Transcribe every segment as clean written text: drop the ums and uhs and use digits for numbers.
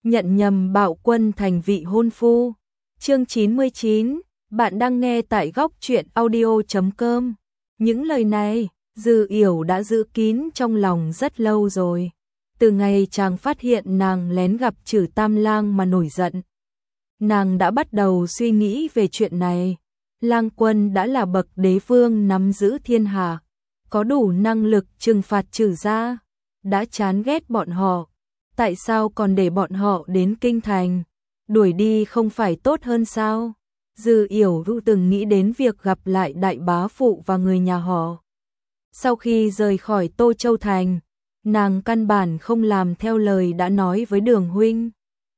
nhận nhầm Bạo Quân thành vị hôn phu. Chương 99, bạn đang nghe tại góc truyện audio.com. Những lời này, Dư Yểu đã giữ kín trong lòng rất lâu rồi. Từ ngày chàng phát hiện nàng lén gặp Trử Tam Lang mà nổi giận, nàng đã bắt đầu suy nghĩ về chuyện này. Lang Quân đã là bậc đế vương nắm giữ thiên hạ, có đủ năng lực trừng phạt Trử gia, đã chán ghét bọn họ, tại sao còn để bọn họ đến kinh thành, đuổi đi không phải tốt hơn sao? Dư Yểu từng nghĩ đến việc gặp lại đại bá phụ và người nhà họ. Sau khi rời khỏi Tô Châu Thành, nàng căn bản không làm theo lời đã nói với Đường huynh.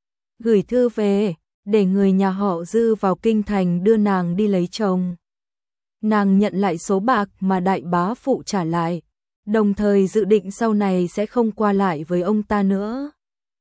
Gửi thư về, để người nhà họ Dư vào kinh thành đưa nàng đi lấy chồng. Nàng nhận lại số bạc mà đại bá phụ trả lại, đồng thời dự định sau này sẽ không qua lại với ông ta nữa.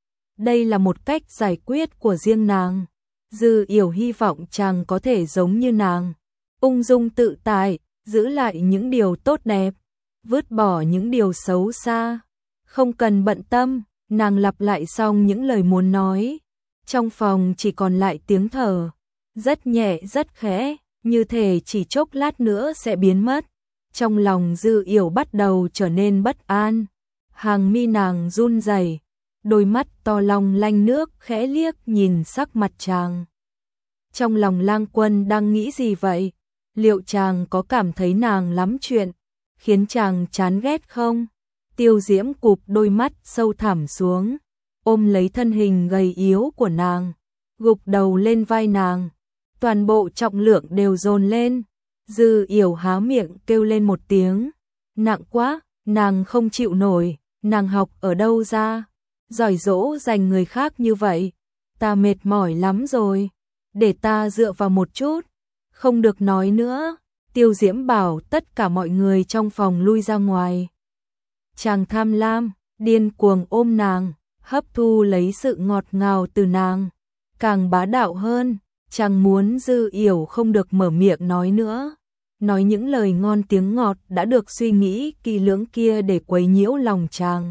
Đây là một cách giải quyết của riêng nàng. Dư Yểu hy vọng chàng có thể giống như nàng, ung dung tự tại, giữ lại những điều tốt đẹp, vứt bỏ những điều xấu xa. Không cần bận tâm, nàng lặp lại xong những lời muốn nói. Trong phòng chỉ còn lại tiếng thở, rất nhẹ rất khẽ, như thể chỉ chốc lát nữa sẽ biến mất. Trong lòng Dư Yểu bắt đầu trở nên bất an, hàng mi nàng run rẩy, đôi mắt to long lanh nước khẽ liếc nhìn sắc mặt chàng. Trong lòng Lang Quân đang nghĩ gì vậy? Liệu chàng có cảm thấy nàng lắm chuyện, khiến chàng chán ghét không? Tiêu Diễm cụp đôi mắt sâu thẳm xuống, ôm lấy thân hình gầy yếu của nàng, gục đầu lên vai nàng, toàn bộ trọng lượng đều dồn lên. Dư Yểu há miệng kêu lên một tiếng, nặng quá, nàng không chịu nổi. Nàng học ở đâu ra, giỏi dỗ dành người khác như vậy? Ta mệt mỏi lắm rồi, để ta dựa vào một chút. Không được nói nữa. Tiêu Diễm bảo tất cả mọi người trong phòng lui ra ngoài. Chàng tham lam, điên cuồng ôm nàng, hấp thu lấy sự ngọt ngào từ nàng, càng bá đạo hơn. Chàng muốn Dư Yểu không được mở miệng nói nữa, nói những lời ngon tiếng ngọt đã được suy nghĩ kỹ lưỡng kia để quấy nhiễu lòng chàng.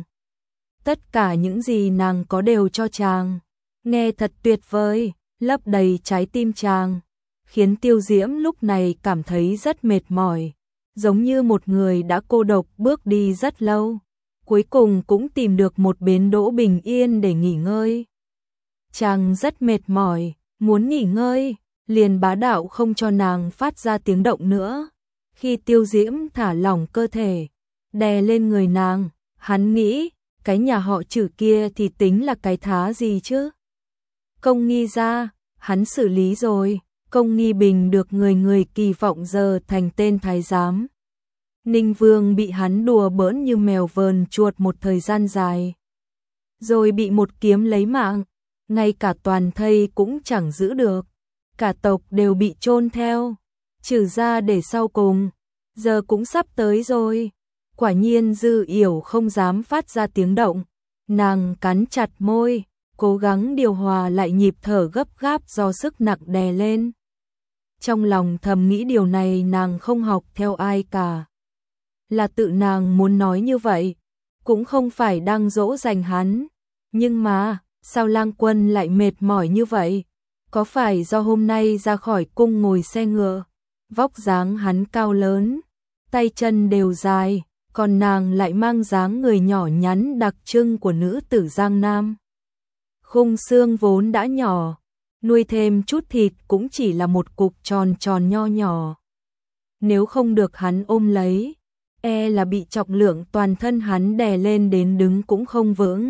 Tất cả những gì nàng có đều cho chàng, nghe thật tuyệt vời, lấp đầy trái tim chàng, khiến Tiêu Diễm lúc này cảm thấy rất mệt mỏi, giống như một người đã cô độc bước đi rất lâu, cuối cùng cũng tìm được một bến đỗ bình yên để nghỉ ngơi. Chàng rất mệt mỏi, muốn nghỉ ngơi, liền bá đạo không cho nàng phát ra tiếng động nữa. Khi Tiêu Diễm thả lỏng cơ thể, đè lên người nàng, hắn nghĩ, cái nhà họ Trử kia thì tính là cái thá gì chứ? Công Nghi gia, hắn xử lý rồi, Công Nghi Bình được người người kỳ vọng giờ thành tên thái giám. Ninh Vương bị hắn đùa bỡn như mèo vờn chuột một thời gian dài, rồi bị một kiếm lấy mạng, ngay cả toàn thây cũng chẳng giữ được, cả tộc đều bị chôn theo. Trừ ra để sau cùng, giờ cũng sắp tới rồi. Quả nhiên Dư Yểu không dám phát ra tiếng động, nàng cắn chặt môi, cố gắng điều hòa lại nhịp thở gấp gáp do sức nặng đè lên. Trong lòng thầm nghĩ điều này nàng không học theo ai cả, là tự nàng muốn nói như vậy, cũng không phải đang dỗ dành hắn. Nhưng mà, sao Lang Quân lại mệt mỏi như vậy? Có phải do hôm nay ra khỏi cung ngồi xe ngựa? Vóc dáng hắn cao lớn, tay chân đều dài, còn nàng lại mang dáng người nhỏ nhắn đặc trưng của nữ tử Giang Nam. Khung xương vốn đã nhỏ, nuôi thêm chút thịt cũng chỉ là một cục tròn tròn nho nhỏ. Nếu không được hắn ôm lấy, e là bị trọng lượng toàn thân hắn đè lên đến đứng cũng không vững.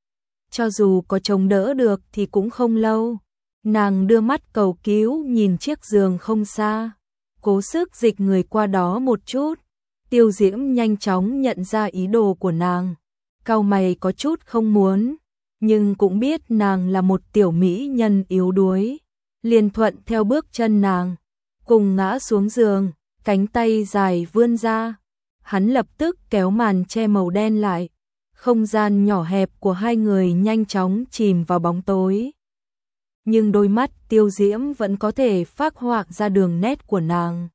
Cho dù có chống đỡ được thì cũng không lâu. Nàng đưa mắt cầu cứu nhìn chiếc giường không xa, cố sức dịch người qua đó một chút. Tiêu Diễm nhanh chóng nhận ra ý đồ của nàng, cau mày có chút không muốn, nhưng cũng biết nàng là một tiểu mỹ nhân yếu đuối, liền thuận theo bước chân nàng, cùng ngã xuống giường, cánh tay dài vươn ra. Hắn lập tức kéo màn che màu đen lại, không gian nhỏ hẹp của hai người nhanh chóng chìm vào bóng tối. Nhưng đôi mắt Tiêu Diễm vẫn có thể phác họa ra đường nét của nàng.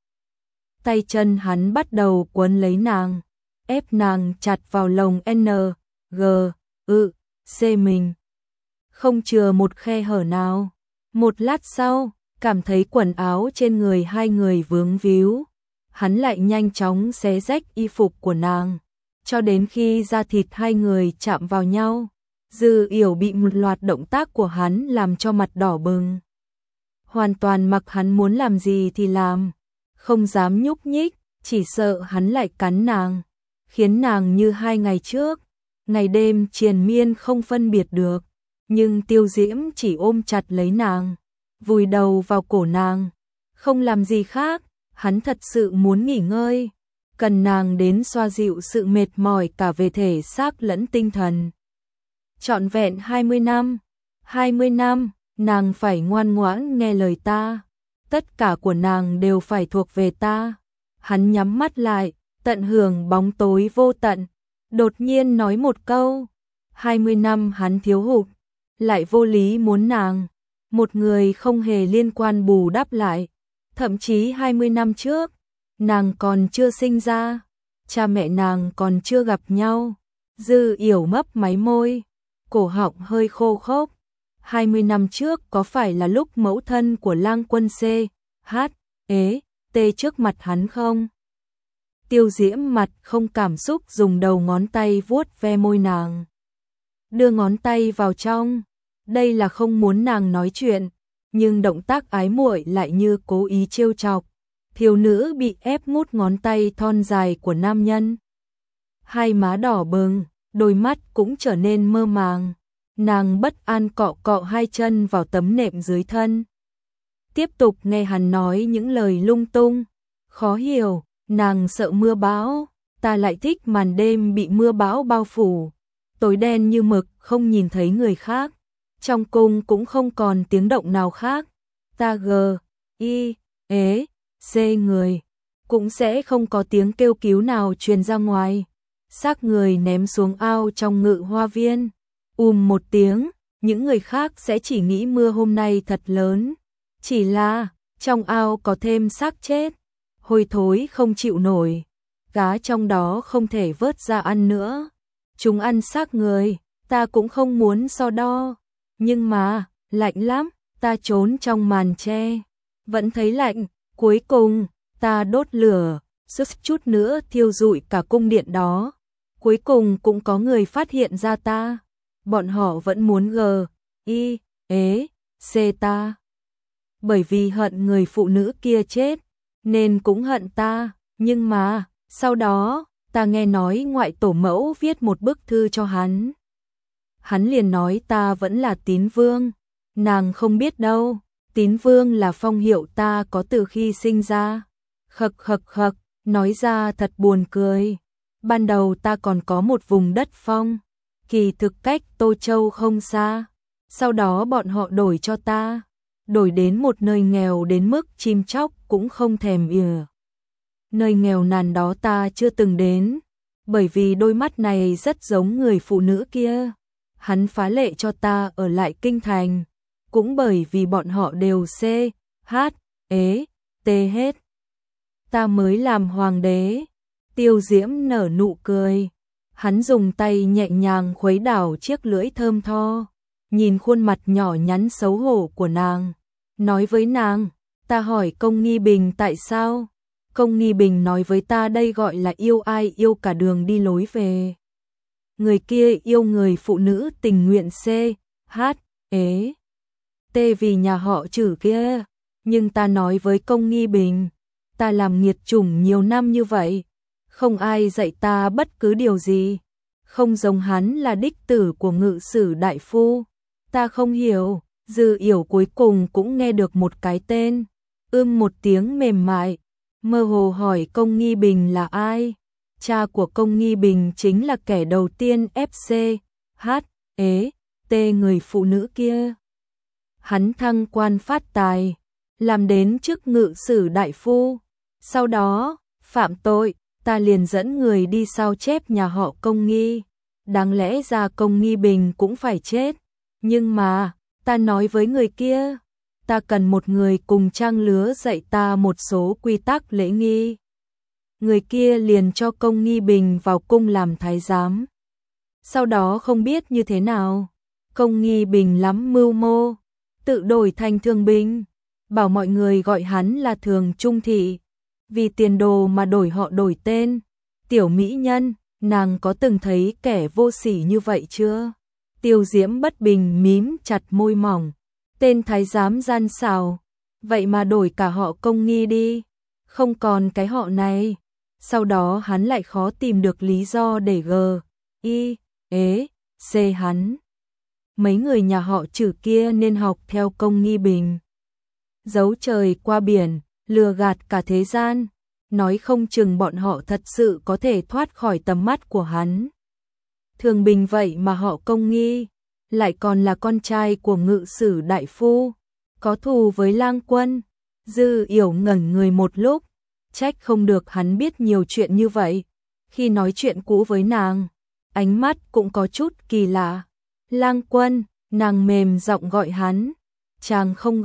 Tay chân hắn bắt đầu quấn lấy nàng, ép nàng chặt vào lồng N, G, C mình. không chừa một khe hở nào. Một lát sau, cảm thấy quần áo trên người hai người vướng víu, hắn lại nhanh chóng xé rách y phục của nàng, cho đến khi da thịt hai người chạm vào nhau. Dư Yểu bị một loạt động tác của hắn làm cho mặt đỏ bừng. Hoàn toàn mặc hắn muốn làm gì thì làm, không dám nhúc nhích, chỉ sợ hắn lại cắn nàng, khiến nàng như 2 ngày trước, ngày đêm triền miên không phân biệt được. Nhưng Tiêu Diễm chỉ ôm chặt lấy nàng, vùi đầu vào cổ nàng, không làm gì khác, hắn thật sự muốn nghỉ ngơi, cần nàng đến xoa dịu sự mệt mỏi cả về thể xác lẫn tinh thần. Trọn vẹn 20 năm, nàng phải ngoan ngoãn nghe lời ta, tất cả của nàng đều phải thuộc về ta. Hắn nhắm mắt lại, tận hưởng bóng tối vô tận, đột nhiên nói một câu, 20 năm hắn thiếu hụt, lại vô lý muốn nàng, một người không hề liên quan bù đắp lại. Thậm chí 20 năm trước, nàng còn chưa sinh ra, cha mẹ nàng còn chưa gặp nhau. Dư Yểu mấp máy môi, cổ họng hơi khô khốc. 20 năm trước có phải là lúc mẫu thân của Lang Quân C, H, ế, T trước mặt hắn không? Tiêu Diễm mặt không cảm xúc dùng đầu ngón tay vuốt ve môi nàng, đưa ngón tay vào trong. Đây là không muốn nàng nói chuyện, nhưng động tác ái muội lại như cố ý trêu chọc. Thiếu nữ bị ép mút ngón tay thon dài của nam nhân. Hai má đỏ bừng, đôi mắt cũng trở nên mơ màng. Nàng bất an cọ cọ hai chân vào tấm nệm dưới thân. Tiếp tục nghe hắn nói những lời lung tung, khó hiểu, nàng sợ mưa bão, ta lại thích màn đêm bị mưa bão bao phủ, tối đen như mực, không nhìn thấy người khác. Trong cung cũng không còn tiếng động nào khác. Ta g, i, ế, c người, cũng sẽ không có tiếng kêu cứu nào truyền ra ngoài. Xác người ném xuống ao trong Ngự Hoa Viên. Một tiếng, những người khác sẽ chỉ nghĩ mưa hôm nay thật lớn. Chỉ là, trong ao có thêm xác chết, hôi thối không chịu nổi. Cá trong đó không thể vớt ra ăn nữa. Chúng ăn xác người, ta cũng không muốn so đo. Nhưng mà, lạnh lắm, ta trốn trong màn tre, vẫn thấy lạnh. Cuối cùng, ta đốt lửa, sức chút nữa thiêu rụi cả cung điện đó. Cuối cùng cũng có người phát hiện ra ta. Bọn họ vẫn muốn g, i, ế, c ta. Bởi vì hận người phụ nữ kia chết, nên cũng hận ta. Nhưng mà, sau đó, ta nghe nói ngoại tổ mẫu viết một bức thư cho hắn. Hắn liền nói ta vẫn là Tín Vương. Nàng không biết đâu, Tín Vương là phong hiệu ta có từ khi sinh ra. Khậc khậc khậc, nói ra thật buồn cười. Ban đầu ta còn có một vùng đất phong, kỳ thực cách Tô Châu không xa. Sau đó bọn họ đổi cho ta, đổi đến một nơi nghèo đến mức chim chóc cũng không thèm ỉa. Nơi nghèo nàn đó ta chưa từng đến, bởi vì đôi mắt này rất giống người phụ nữ kia. Hắn phá lệ cho ta ở lại kinh thành, cũng bởi vì bọn họ đều C, H, ế, T hết. Ta mới làm hoàng đế. Tiêu Diễm nở nụ cười. Hắn dùng tay nhẹ nhàng khuấy đảo chiếc lưỡi thơm tho, nhìn khuôn mặt nhỏ nhắn xấu hổ của nàng, nói với nàng, ta hỏi Công Nghi Bình tại sao. Công Nghi Bình nói với ta đây gọi là yêu ai yêu cả đường đi lối về. Người kia yêu người phụ nữ tình nguyện C, H, ế, T vì nhà họ Trử kia. Nhưng ta nói với Công Nghi Bình, ta làm nghiệt chủng nhiều năm như vậy, không ai dạy ta bất cứ điều gì, không giống hắn là đích tử của Ngự Sử đại phu. Ta không hiểu. Dư Yểu cuối cùng cũng nghe được một cái tên, một tiếng mềm mại, mơ hồ hỏi Công Nghi Bình là ai. Cha của Công Nghi Bình chính là kẻ đầu tiên FC, H, ế, T người phụ nữ kia. Hắn thăng quan phát tài, làm đến chức Ngự Sử đại phu. Sau đó, phạm tội, ta liền dẫn người đi sao chép nhà họ Công Nghi. Đáng lẽ ra Công Nghi Bình cũng phải chết. Nhưng mà, ta nói với người kia, ta cần một người cùng trang lứa dạy ta một số quy tắc lễ nghi. Người kia liền cho Công Nghi Bình vào cung làm thái giám. Sau đó không biết như thế nào, Công Nghi Bình lắm mưu mô, tự đổi thành Thường Bình, bảo mọi người gọi hắn là Thường Trung Thị, vì tiền đồ mà đổi họ đổi tên. Tiểu mỹ nhân, nàng có từng thấy kẻ vô sỉ như vậy chưa? Tiêu Diễm bất bình mím chặt môi mỏng, tên thái giám gian xảo, vậy mà đổi cả họ Công Nghi đi, không còn cái họ này. Sau đó hắn lại khó tìm được lý do để C hắn. Mấy người nhà họ Trử kia nên học theo Công Nghi Bình. Giấu trời qua biển, lừa gạt cả thế gian, nói không chừng bọn họ thật sự có thể thoát khỏi tầm mắt của hắn. Thường Bình vậy mà họ Công Nghi, lại còn là con trai của ngự sử đại phu, có thù với Lang Quân. Dư Yểu ngẩn người một lúc, trách không được hắn biết nhiều chuyện như vậy. Khi nói chuyện cũ với nàng, ánh mắt cũng có chút kỳ lạ. Lang Quân, nàng mềm giọng gọi hắn, chàng không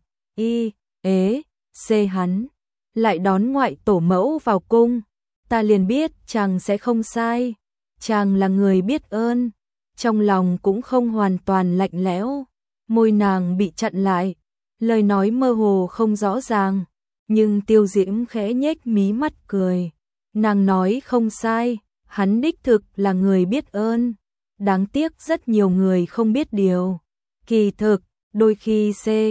C hắn, lại đón ngoại tổ mẫu vào cung, ta liền biết chàng sẽ không sai, chàng là người biết ơn. Trong lòng cũng không hoàn toàn lạnh lẽo, môi nàng bị chặn lại, lời nói mơ hồ không rõ ràng, nhưng Tiêu Diễm khẽ nhếch mí mắt cười. Nàng nói không sai, hắn đích thực là người biết ơn, đáng tiếc rất nhiều người không biết điều. Kỳ thực, đôi khi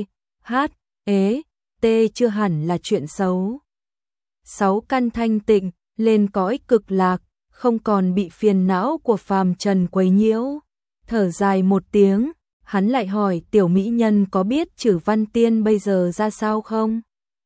T chưa hẳn là chuyện xấu. 6 căn thanh tịnh, lên cõi cực lạc, không còn bị phiền não của phàm trần quấy nhiễu. Thở dài một tiếng, hắn lại hỏi tiểu mỹ nhân có biết Trử Văn Tiên bây giờ ra sao không?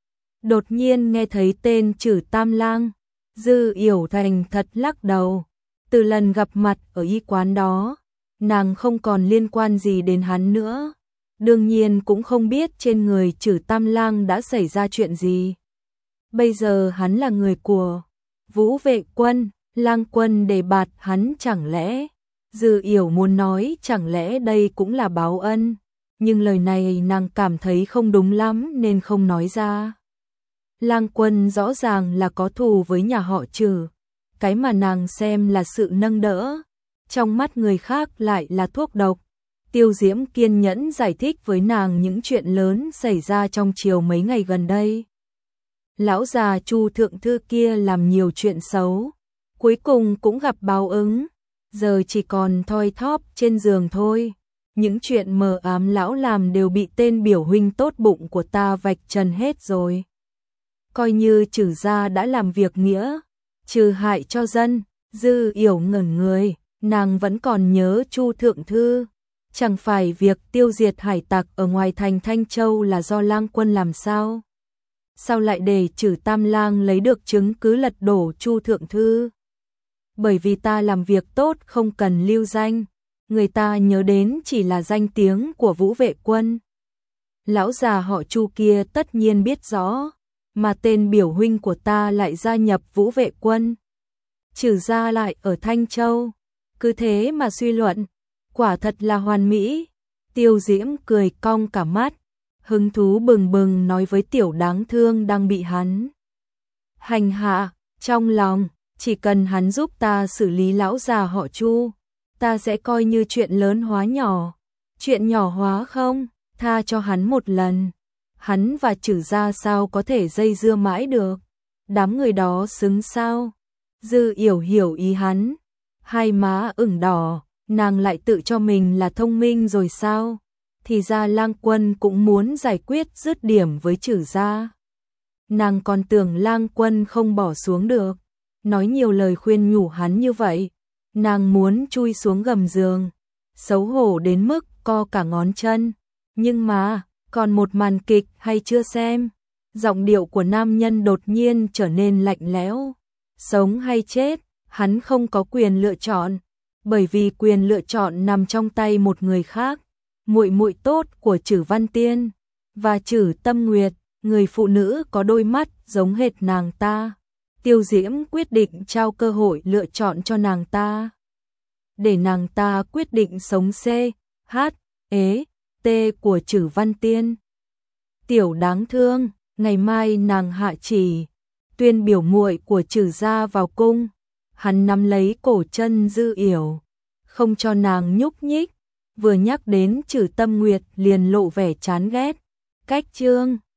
Đột nhiên nghe thấy tên Trử Tam Lang, Dư Yểu thành thật lắc đầu. Từ lần gặp mặt ở y quán đó, nàng không còn liên quan gì đến hắn nữa. Đương nhiên cũng không biết trên người Trử Tam Lang đã xảy ra chuyện gì. Bây giờ hắn là người của Vũ Vệ Quân, Lang Quân đề bạt hắn chẳng lẽ. Dư Yểu muốn nói chẳng lẽ đây cũng là báo ân, nhưng lời này nàng cảm thấy không đúng lắm nên không nói ra. Lang Quân rõ ràng là có thù với nhà họ Trử, cái mà nàng xem là sự nâng đỡ, trong mắt người khác lại là thuốc độc. Tiêu Diễm kiên nhẫn giải thích với nàng những chuyện lớn xảy ra trong triều mấy ngày gần đây. Lão già Chu thượng thư kia làm nhiều chuyện xấu, cuối cùng cũng gặp báo ứng, giờ chỉ còn thoi thóp trên giường thôi. Những chuyện mờ ám lão làm đều bị tên biểu huynh tốt bụng của ta vạch trần hết rồi. Coi như Trử gia đã làm việc nghĩa, trừ hại cho dân. Dư Yểu ngẩn người, nàng vẫn còn nhớ Chu thượng thư. Chẳng phải việc tiêu diệt hải tặc ở ngoài thành Thanh Châu là do Lang Quân làm sao? Sao lại để Trử Tam Lang lấy được chứng cứ lật đổ Chu thượng thư? Bởi vì ta làm việc tốt không cần lưu danh, người ta nhớ đến chỉ là danh tiếng của Vũ Vệ Quân. Lão già họ Chu kia tất nhiên biết rõ, mà tên biểu huynh của ta lại gia nhập Vũ Vệ Quân, Trử gia lại ở Thanh Châu, cứ thế mà suy luận, quả thật là hoàn mỹ. Tiêu Diễm cười cong cả mắt, hứng thú bừng bừng nói với tiểu đáng thương đang bị hắn hành hạ, trong lòng, chỉ cần hắn giúp ta xử lý lão già họ Chu, ta sẽ coi như chuyện lớn hóa nhỏ. Chuyện nhỏ hóa không, tha cho hắn một lần. Hắn và Trử gia sao có thể dây dưa mãi được, đám người đó xứng sao? Dư Yểu hiểu ý hắn, hai má ửng đỏ, nàng lại tự cho mình là thông minh rồi sao? Thì ra Lang Quân cũng muốn giải quyết dứt điểm với Trử gia. Nàng còn tưởng Lang Quân không bỏ xuống được, nói nhiều lời khuyên nhủ hắn như vậy, nàng muốn chui xuống gầm giường, xấu hổ đến mức co cả ngón chân. Nhưng mà, còn một màn kịch hay chưa xem? Giọng điệu của nam nhân đột nhiên trở nên lạnh lẽo. Sống hay chết, hắn không có quyền lựa chọn, bởi vì quyền lựa chọn nằm trong tay một người khác, muội muội tốt của Trử Văn Tiên và Trử Tâm Nguyệt, người phụ nữ có đôi mắt giống hệt nàng ta. Tiêu Diễm quyết định trao cơ hội lựa chọn cho nàng ta, để nàng ta quyết định sống T của Trử Văn Tiên. Tiểu đáng thương, ngày mai nàng hạ chỉ tuyên biểu muội của Trử gia vào cung. Hắn nắm lấy cổ chân Dư Yểu, không cho nàng nhúc nhích, vừa nhắc đến Trử Tâm Nguyệt liền lộ vẻ chán ghét. Cách Trương